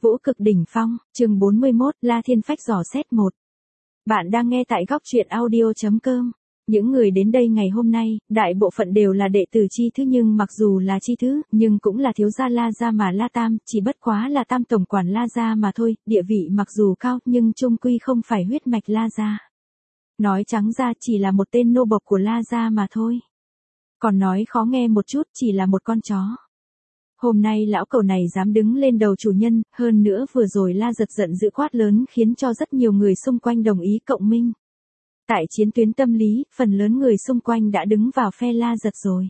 Vũ cực đỉnh phong, chương 41, La Thiên Phách dò xét 1. Bạn đang nghe tại góc truyện audio.com. Những người đến đây ngày hôm nay, đại bộ phận đều là đệ tử Chi Thứ, nhưng mặc dù là Chi Thứ, nhưng cũng là thiếu gia La gia mà La Tam, chỉ bất quá là Tam tổng quản La gia mà thôi, địa vị mặc dù cao, nhưng chung quy không phải huyết mạch La gia. Nói trắng ra chỉ là một tên nô bộc của La gia mà thôi. Còn nói khó nghe một chút, chỉ là một con chó. Hôm nay lão cẩu này dám đứng lên đầu chủ nhân, hơn nữa vừa rồi La Giật giận dữ quát lớn khiến cho rất nhiều người xung quanh đồng ý cộng minh. Tại chiến tuyến tâm lý, phần lớn người xung quanh đã đứng vào phe La Giật rồi.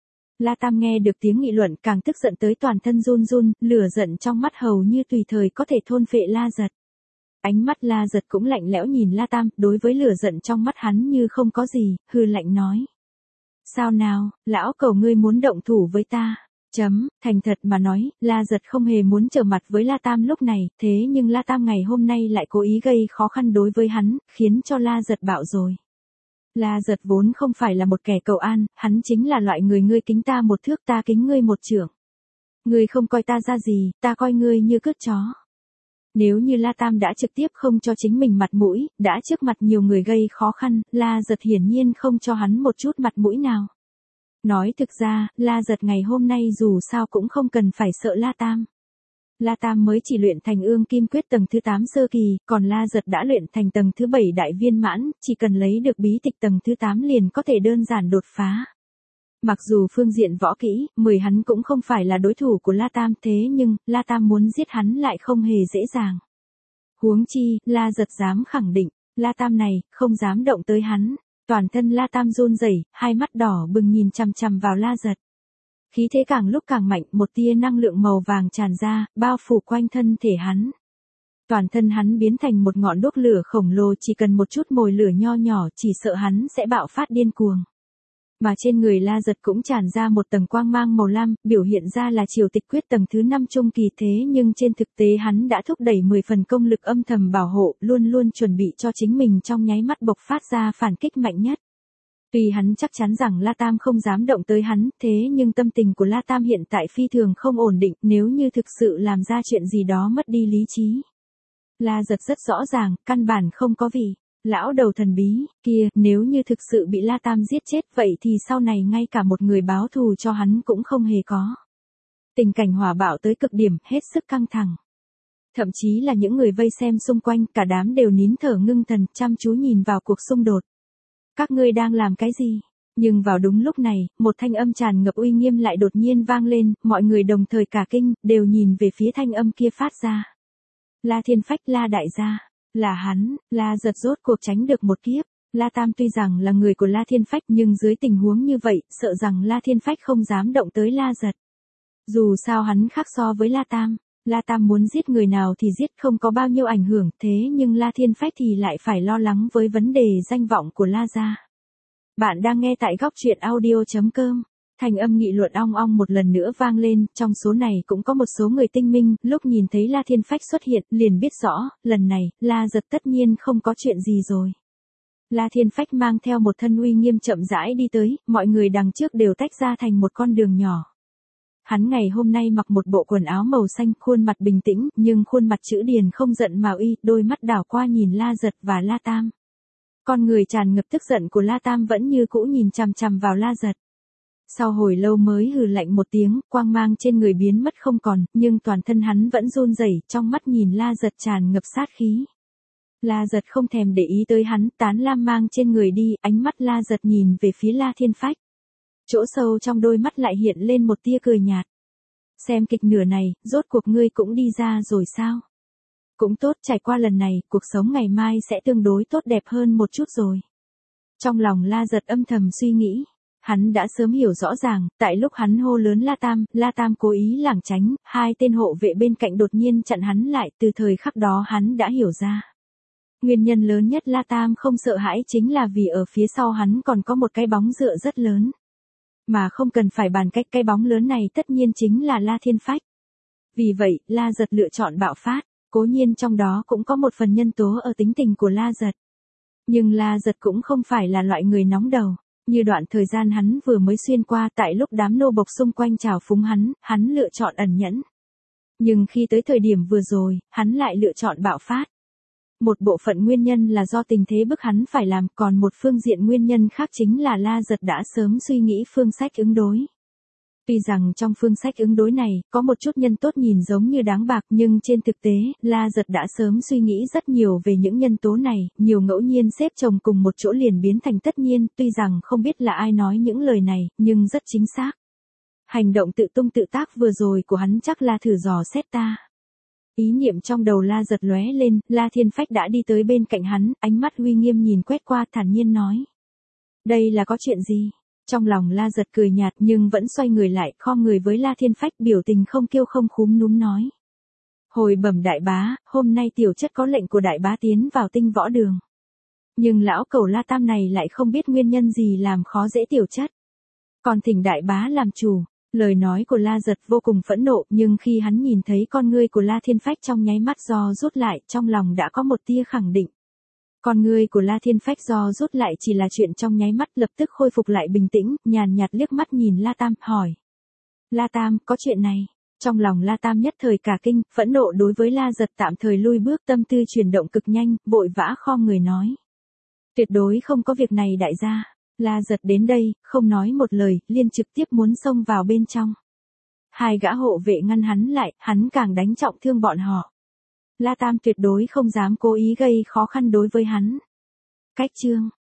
La Tam nghe được tiếng nghị luận càng tức giận tới toàn thân run run, lửa giận trong mắt hầu như tùy thời có thể thôn phệ La Giật. Ánh mắt La Giật cũng lạnh lẽo nhìn La Tam, đối với lửa giận trong mắt hắn như không có gì, hừ lạnh nói. Sao nào, lão cẩu ngươi muốn động thủ với ta? Thành thật mà nói, La Giật không hề muốn trở mặt với La Tam lúc này, thế nhưng La Tam ngày hôm nay lại cố ý gây khó khăn đối với hắn, khiến cho La Giật bạo rồi. La Giật vốn không phải là một kẻ cầu an, hắn chính là loại người ngươi kính ta một thước ta kính ngươi một trượng. Ngươi không coi ta ra gì, ta coi ngươi như cướp chó. Nếu như La Tam đã trực tiếp không cho chính mình mặt mũi, đã trước mặt nhiều người gây khó khăn, La Giật hiển nhiên không cho hắn một chút mặt mũi nào. Nói thực ra, La Giật ngày hôm nay dù sao cũng không cần phải sợ La Tam. La Tam mới chỉ luyện thành ương kim quyết tầng thứ 8 sơ kỳ, còn La Giật đã luyện thành tầng thứ 7 đại viên mãn, chỉ cần lấy được bí tịch tầng thứ 8 liền có thể đơn giản đột phá. Mặc dù phương diện võ kỹ, 10 hắn cũng không phải là đối thủ của La Tam, thế nhưng, La Tam muốn giết hắn lại không hề dễ dàng. Huống chi, La Giật dám khẳng định, La Tam này, không dám động tới hắn. Toàn thân La Tam run rẩy, hai mắt đỏ bừng nhìn chằm chằm vào La Giật. Khí thế càng lúc càng mạnh, một tia năng lượng màu vàng tràn ra, bao phủ quanh thân thể hắn. Toàn thân hắn biến thành một ngọn đuốc lửa khổng lồ, chỉ cần một chút mồi lửa nho nhỏ, chỉ sợ hắn sẽ bạo phát điên cuồng. Mà trên người La Giật cũng tràn ra một tầng quang mang màu lam, biểu hiện ra là triều tịch quyết tầng thứ 5 trung kỳ, thế nhưng trên thực tế hắn đã thúc đẩy 10 phần công lực âm thầm bảo hộ, luôn luôn chuẩn bị cho chính mình trong nháy mắt bộc phát ra phản kích mạnh nhất. Tuy hắn chắc chắn rằng La Tam không dám động tới hắn, thế nhưng tâm tình của La Tam hiện tại phi thường không ổn định, nếu như thực sự làm ra chuyện gì đó mất đi lý trí. La Giật rất rõ ràng, căn bản không có vị. Lão đầu thần bí, kia, nếu như thực sự bị La Tam giết chết vậy thì sau này ngay cả một người báo thù cho hắn cũng không hề có. Tình cảnh hỏa bạo tới cực điểm, hết sức căng thẳng. Thậm chí là những người vây xem xung quanh, cả đám đều nín thở ngưng thần, chăm chú nhìn vào cuộc xung đột. Các ngươi đang làm cái gì? Nhưng vào đúng lúc này, một thanh âm tràn ngập uy nghiêm lại đột nhiên vang lên, mọi người đồng thời cả kinh, đều nhìn về phía thanh âm kia phát ra. La Thiên Phách, La đại gia. Là hắn, La Giật rốt cuộc tránh được một kiếp. La Tam tuy rằng là người của La Thiên Phách nhưng dưới tình huống như vậy, sợ rằng La Thiên Phách không dám động tới La Giật. Dù sao hắn khác so với La Tam. La Tam muốn giết người nào thì giết, không có bao nhiêu ảnh hưởng, thế nhưng La Thiên Phách thì lại phải lo lắng với vấn đề danh vọng của La gia. Bạn đang nghe tại góc truyện audio.com. Thành âm nghị luận ong ong một lần nữa vang lên, trong số này cũng có một số người tinh minh, lúc nhìn thấy La Thiên Phách xuất hiện, liền biết rõ, lần này, La Giật tất nhiên không có chuyện gì rồi. La Thiên Phách mang theo một thân uy nghiêm chậm rãi đi tới, mọi người đằng trước đều tách ra thành một con đường nhỏ. Hắn ngày hôm nay mặc một bộ quần áo màu xanh, khuôn mặt bình tĩnh, nhưng khuôn mặt chữ điền không giận mà uy, đôi mắt đảo qua nhìn La Giật và La Tam. Con người tràn ngập tức giận của La Tam vẫn như cũ nhìn chằm chằm vào La Giật. Sau hồi lâu mới hừ lạnh một tiếng, quang mang trên người biến mất không còn, nhưng toàn thân hắn vẫn run rẩy, trong mắt nhìn La Giật tràn ngập sát khí. La Giật không thèm để ý tới hắn, tán lam mang trên người đi, ánh mắt La Giật nhìn về phía La Thiên Phách. Chỗ sâu trong đôi mắt lại hiện lên một tia cười nhạt. Xem kịch nửa này, rốt cuộc ngươi cũng đi ra rồi sao? Cũng tốt, trải qua lần này, cuộc sống ngày mai sẽ tương đối tốt đẹp hơn một chút rồi. Trong lòng La Giật âm thầm suy nghĩ. Hắn đã sớm hiểu rõ ràng, tại lúc hắn hô lớn La Tam cố ý lảng tránh, hai tên hộ vệ bên cạnh đột nhiên chặn hắn lại, từ thời khắc đó hắn đã hiểu ra. Nguyên nhân lớn nhất La Tam không sợ hãi chính là vì ở phía sau hắn còn có một cái bóng dựa rất lớn. Mà không cần phải bàn cách, cái bóng lớn này tất nhiên chính là La Thiên Phách. Vì vậy, La Giật lựa chọn bạo phát, cố nhiên trong đó cũng có một phần nhân tố ở tính tình của La Giật. Nhưng La Giật cũng không phải là loại người nóng đầu. Như đoạn thời gian hắn vừa mới xuyên qua, tại lúc đám nô bộc xung quanh trào phúng hắn lựa chọn ẩn nhẫn. Nhưng khi tới thời điểm vừa rồi, hắn lại lựa chọn bạo phát. Một bộ phận nguyên nhân là do tình thế bức hắn phải làm, còn một phương diện nguyên nhân khác chính là La Giật đã sớm suy nghĩ phương sách ứng đối. Tuy rằng trong phương sách ứng đối này, có một chút nhân tốt nhìn giống như đáng bạc nhưng trên thực tế, La Giật đã sớm suy nghĩ rất nhiều về những nhân tố này, nhiều ngẫu nhiên xếp chồng cùng một chỗ liền biến thành tất nhiên, tuy rằng không biết là ai nói những lời này, nhưng rất chính xác. Hành động tự tung tự tác vừa rồi của hắn chắc là thử dò xét ta. Ý niệm trong đầu La Giật lóe lên, La Thiên Phách đã đi tới bên cạnh hắn, ánh mắt uy nghiêm nhìn quét qua thản nhiên nói. Đây là có chuyện gì? Trong lòng La Giật cười nhạt nhưng vẫn xoay người lại, khom người với La Thiên Phách biểu tình không kiêu không khúm núm nói. Hồi bẩm đại bá, hôm nay tiểu chất có lệnh của đại bá tiến vào tinh võ đường. Nhưng lão cẩu La Tam này lại không biết nguyên nhân gì làm khó dễ tiểu chất. Còn thỉnh đại bá làm chủ. Lời nói của La Giật vô cùng phẫn nộ nhưng khi hắn nhìn thấy con ngươi của La Thiên Phách trong nháy mắt do rút lại trong lòng đã có một tia khẳng định. Con ngươi của La Thiên Phách do rút lại chỉ là chuyện trong nháy mắt lập tức khôi phục lại bình tĩnh, nhàn nhạt liếc mắt nhìn La Tam, hỏi. La Tam, có chuyện này. Trong lòng La Tam nhất thời cả kinh, phẫn nộ đối với La Giật tạm thời lui bước tâm tư chuyển động cực nhanh, vội vã khom người nói. Tuyệt đối không có việc này đại gia. La Giật đến đây, không nói một lời, liền trực tiếp muốn xông vào bên trong. Hai gã hộ vệ ngăn hắn lại, hắn càng đánh trọng thương bọn họ. La Tam tuyệt đối không dám cố ý gây khó khăn đối với hắn. Cách chương